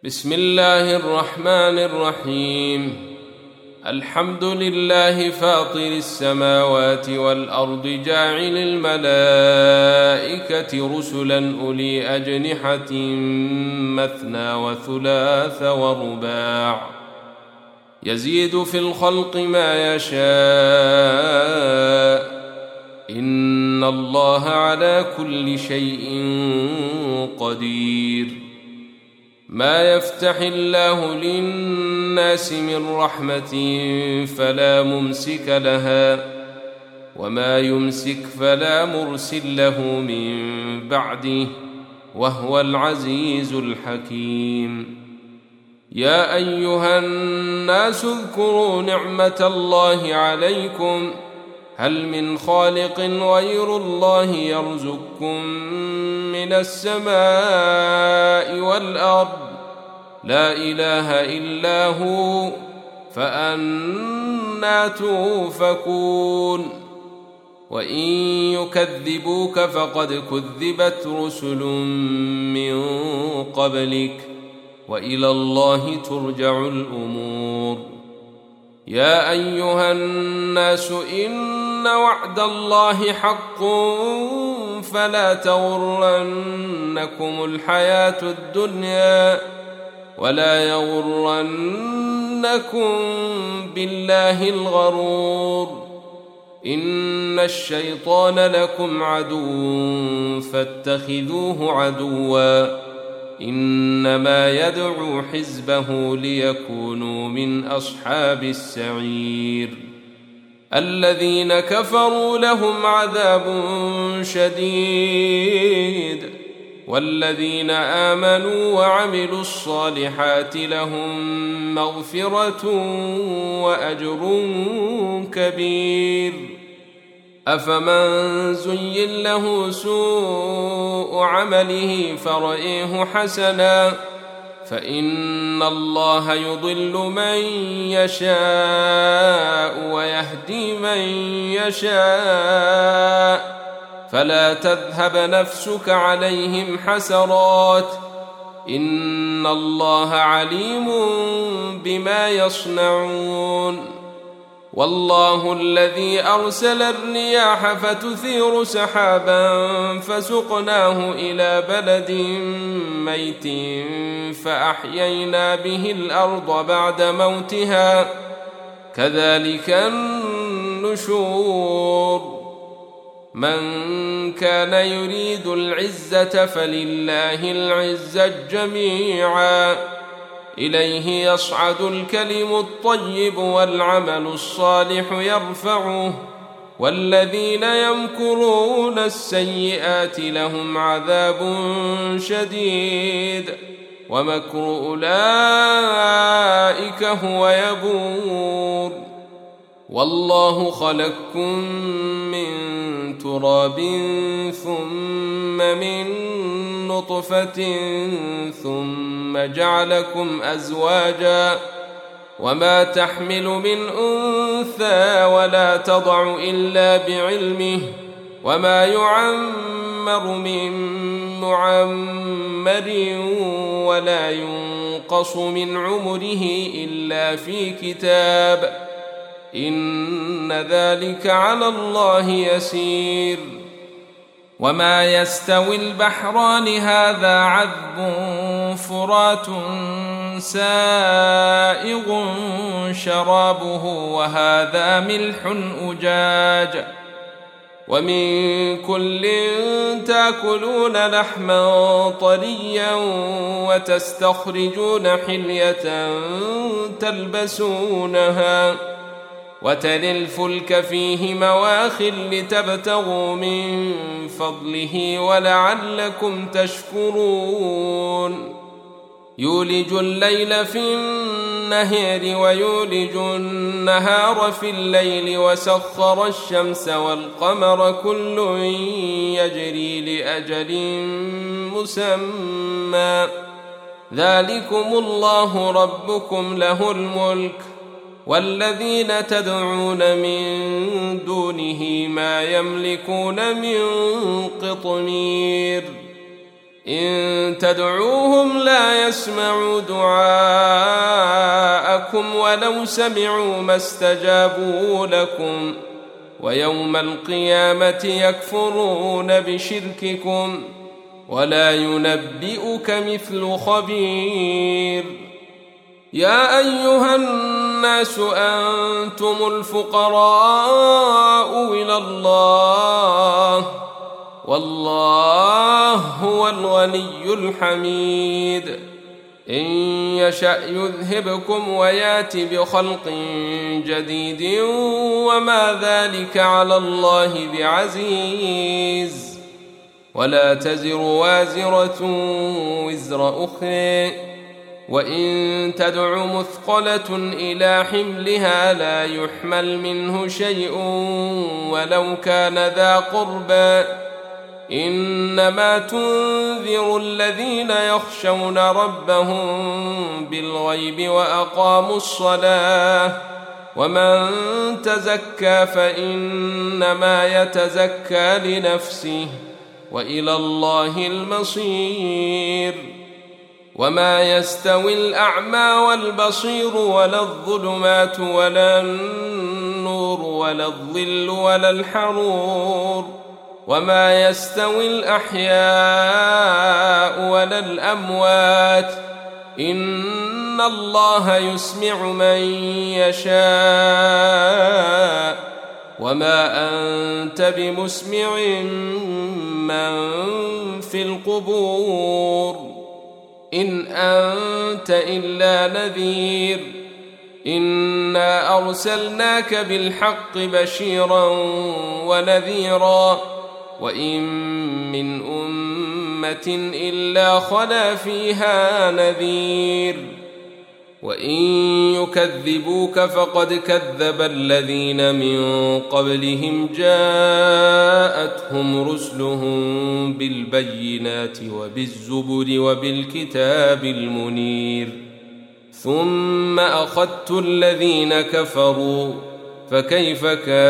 بسم الله الرحمن الرحيم. الحمد لله فاطر السماوات والأرض جاعل الملائكة رسلا أولي أجنحة مثنى وثلاث ورباع يزيد في الخلق ما يشاء إن الله على كل شيء قدير. ما يفتح الله للناس من رحمة فلا ممسك لها وما يمسك فلا مرسل له من بعده وهو العزيز الحكيم. يا أيها الناس اذكروا نعمة الله عليكم هل من خالق غير الله يرزقكم من السماء والأرض لا إله إلا هو فأنى توفكون. وإن يكذبوك فقد كذبت رسل من قبلك وإلى الله ترجع الأمور. يا أيها الناس إن وعد الله حق فلا تغرنكم الحياة الدنيا ولا يغرنكم بالله الغرور. إن الشيطان لكم عدو فاتخذوه عدوا إنما يدعو حزبه ليكونوا من أصحاب السعير. الذين كفروا لهم عذاب شديد والذين آمنوا وعملوا الصالحات لهم مغفرة وأجر كبير. أفمن زين له سوء عمله فرأيه حسنا فإن الله يضل من يشاء ويهدي من يشاء فلا تذهب نفسك عليهم حسرات إن الله عليم بما يصنعون. والله الذي أرسل الرياح فتثير سحابا فسقناه إلى بلد ميت فأحيينا به الأرض بعد موتها كذلك النشور. من كان يريد العزة فلله العزة جميعا إليه يصعد الكلم الطيب والعمل الصالح يرفعه والذين يمكرون السيئات لهم عذاب شديد ومكر أولئك هو يبور. والله خلقكم من تراب ثم من نطفة ثم جعلكم أزواجا وما تحمل من أنثى ولا تضع إلا بعلمه وما يعمر من معمر ولا ينقص من عمره إلا في كتاب إن ذلك على الله يسير. وما يستوي البحران هذا عذب فرات سائغ شرابه وهذا ملح أجاج ومن كل تأكلون لحما طريا وتستخرجون حلية تلبسونها وترى الفلك فيه مواخر لتبتغوا من فضله ولعلكم تشكرون. يولج الليل في النهار ويولج النهار في الليل وسخر الشمس والقمر كل يجري لأجل مسمى ذلكم الله ربكم له الملك والذين تدعون من دونه ما يملكون من قطمير. إن تدعوهم لا يسمعوا دعاءكم ولو سمعوا ما استجابوا لكم ويوم القيامة يكفرون بشرككم ولا ينبئك مثل خبير. يا أيها الناس أنتم الفقراء إلى الله والله هو الغني الحميد. إن يشأ يذهبكم ويات بخلق جديد وما ذلك على الله بعزيز. ولا تزر وازرة وزر أخرى وإن تدع مثقلة إلى حملها لا يحمل منه شيء ولو كان ذا قربى. إنما تنذر الذين يخشون ربهم بالغيب وأقاموا الصلاة ومن تزكى فإنما يتزكى لنفسه وإلى الله المصير. وما يستوي الأعمى والبصير ولا الظلمات ولا النور ولا الظل ولا الحرور وما يستوي الأحياء ولا الأموات إن الله يسمع من يشاء وما أنت بمسمع من في القبور إن أنت إلا نذير. إنا أرسلناك بالحق بشيرا ونذيرا وإن من أمة إلا خلا فيها نذير. وإن يكذبوك فقد كذب الذين من قبلهم جاءتهم رسلهم بالبينات وبالزبر وبالكتاب المنير ثم أخذت الذين كفروا فكيف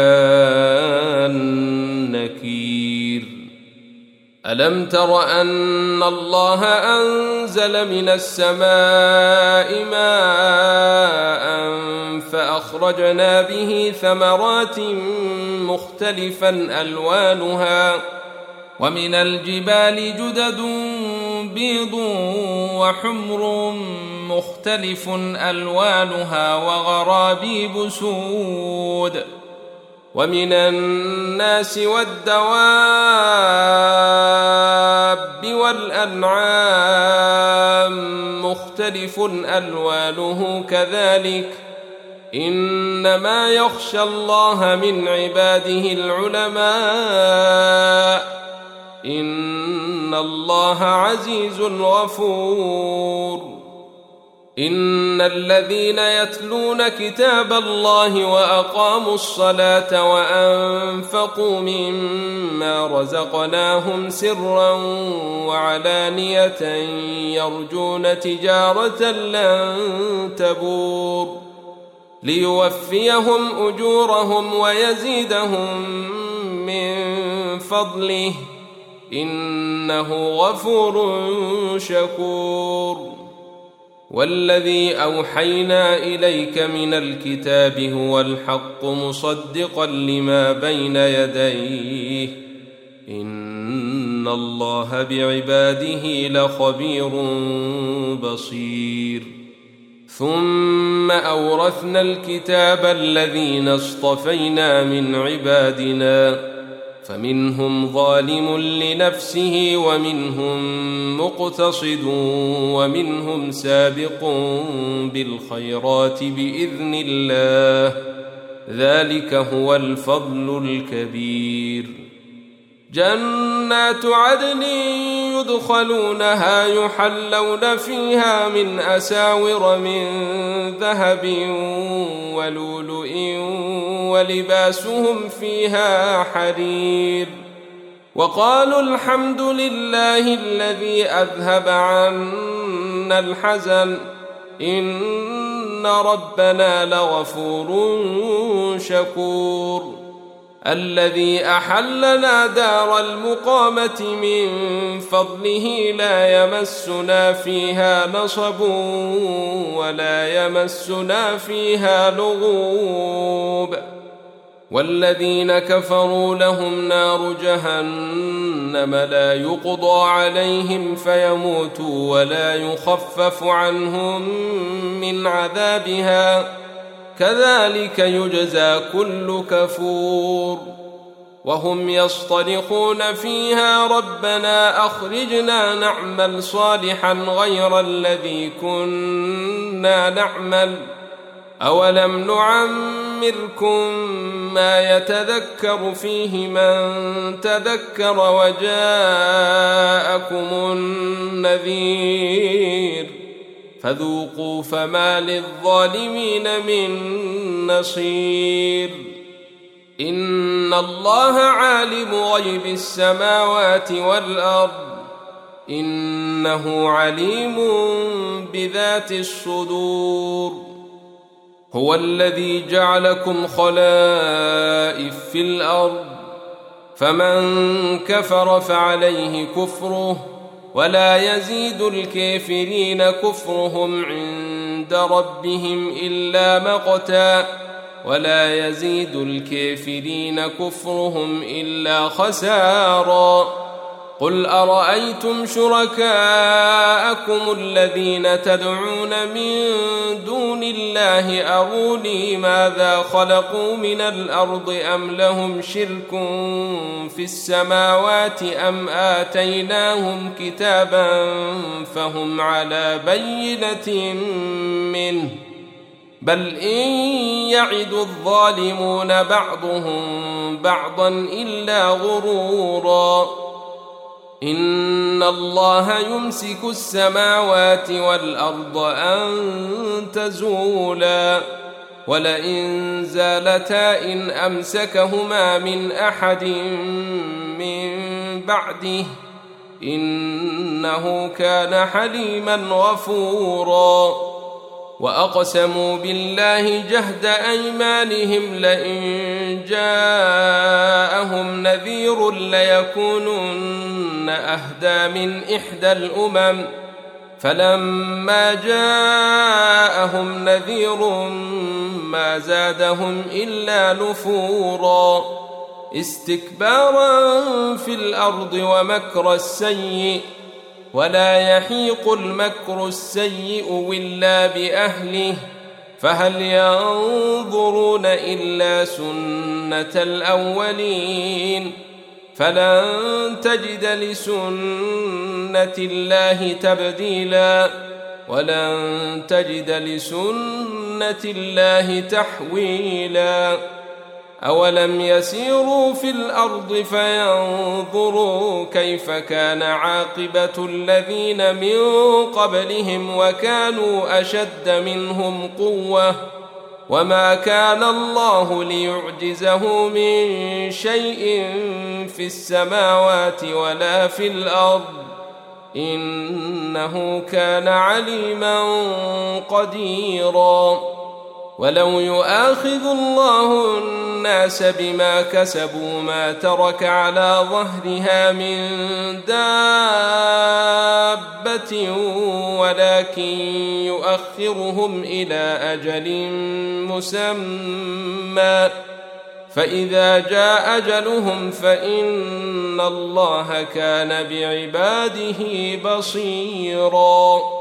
كان نكير. ألم تر أن الله أنزل من السماء ماء فأخرجنا به ثمرات مختلفا ألوانها ومن الجبال جدد بيض وحمر مختلف ألوانها وغرابيب سود ومن الناس والدواب والأنعام مختلف ألوانه كذلك إنما يخشى الله من عباده العلماء إن الله عزيز غفور. إن الذين يتلون كتاب الله وأقاموا الصلاة وأنفقوا مما رزقناهم سرا وعلانية يرجون تجارة لن تبور ليوفيهم أجورهم ويزيدهم من فضله إنه غفور شكور. والذي أوحينا إليك من الكتاب هو الحق مصدقا لما بين يديه إن الله بعباده لخبير بصير. ثم أورثنا الكتاب الذين اصطفينا من عبادنا فمنهم ظالم لنفسه ومنهم مقتصد ومنهم سابق بالخيرات بإذن الله ذلك هو الفضل الكبير. جنات عدن يدخلونها يحلون فيها من أساور من ذهب ولؤلؤ ولباسهم فيها حرير وقالوا الحمد لله الذي أذهب عنا الحزن إن ربنا لغفور شكور. الذي أحلنا دار المقامة من فضله لا يمسنا فيها نصب ولا يمسنا فيها لغوب والذين كفروا لهم نار جهنم لا يقضى عليهم فيموتوا ولا يخفف عنهم من عذابها كذلك يجزى كل كفور وهم يصطرخون فيها ربنا أخرجنا نعمل صالحا غير الذي كنا نعمل أولم نعمركم ما يتذكر فيه من تذكر وجاءكم النذير فذوقوا فما للظالمين من نصير إن الله عالم غيب السماوات والأرض إنه عليم بذات الصدور هو الذي جعلكم خلائف في الأرض فمن كفر فعليه كفره ولا يزيد الكافرين كفرهم عند ربهم إلا مقتا ولا يزيد الكافرين كفرهم إلا خسارا قل أرأيتم شركاءكم الذين تدعون من دون الله أروني ماذا خلقوا من الأرض أم لهم شرك في السماوات أم آتيناهم كتابا فهم على بينة منه بل إن يعد الظالمون بعضهم بعضا إلا غرورا إن الله يمسك السماوات والأرض أن تزولا ولئن زالتا إن أمسكهما من أحد من بعده إنه كان حليما غفورا وأقسموا بالله جهد أيمانهم لئن جاءهم نذير ليكونن أهدى من إحدى الأمم فلما جاءهم نذير ما زادهم إلا نفورا استكبارا في الأرض ومكر السيء ولا يحيق المكر السيء إلا بأهله فهل ينظرون إلا سنة الأولين فلن تجد لسنة الله تبديلا ولن تجد لسنة الله تحويلا أولم يسيروا في الأرض فينظروا كيف كان عاقبة الذين من قبلهم وكانوا أشد منهم قوة وما كان الله ليعجزه من شيء في السماوات ولا في الأرض إنه كان عليما قديرا ولو يؤاخذ الله الناس بما كسبوا ما ترك على ظهرها من دابة ولكن يؤخرهم إلى أجل مسمى فإذا جاء أجلهم فإن الله كان بعباده بصيراً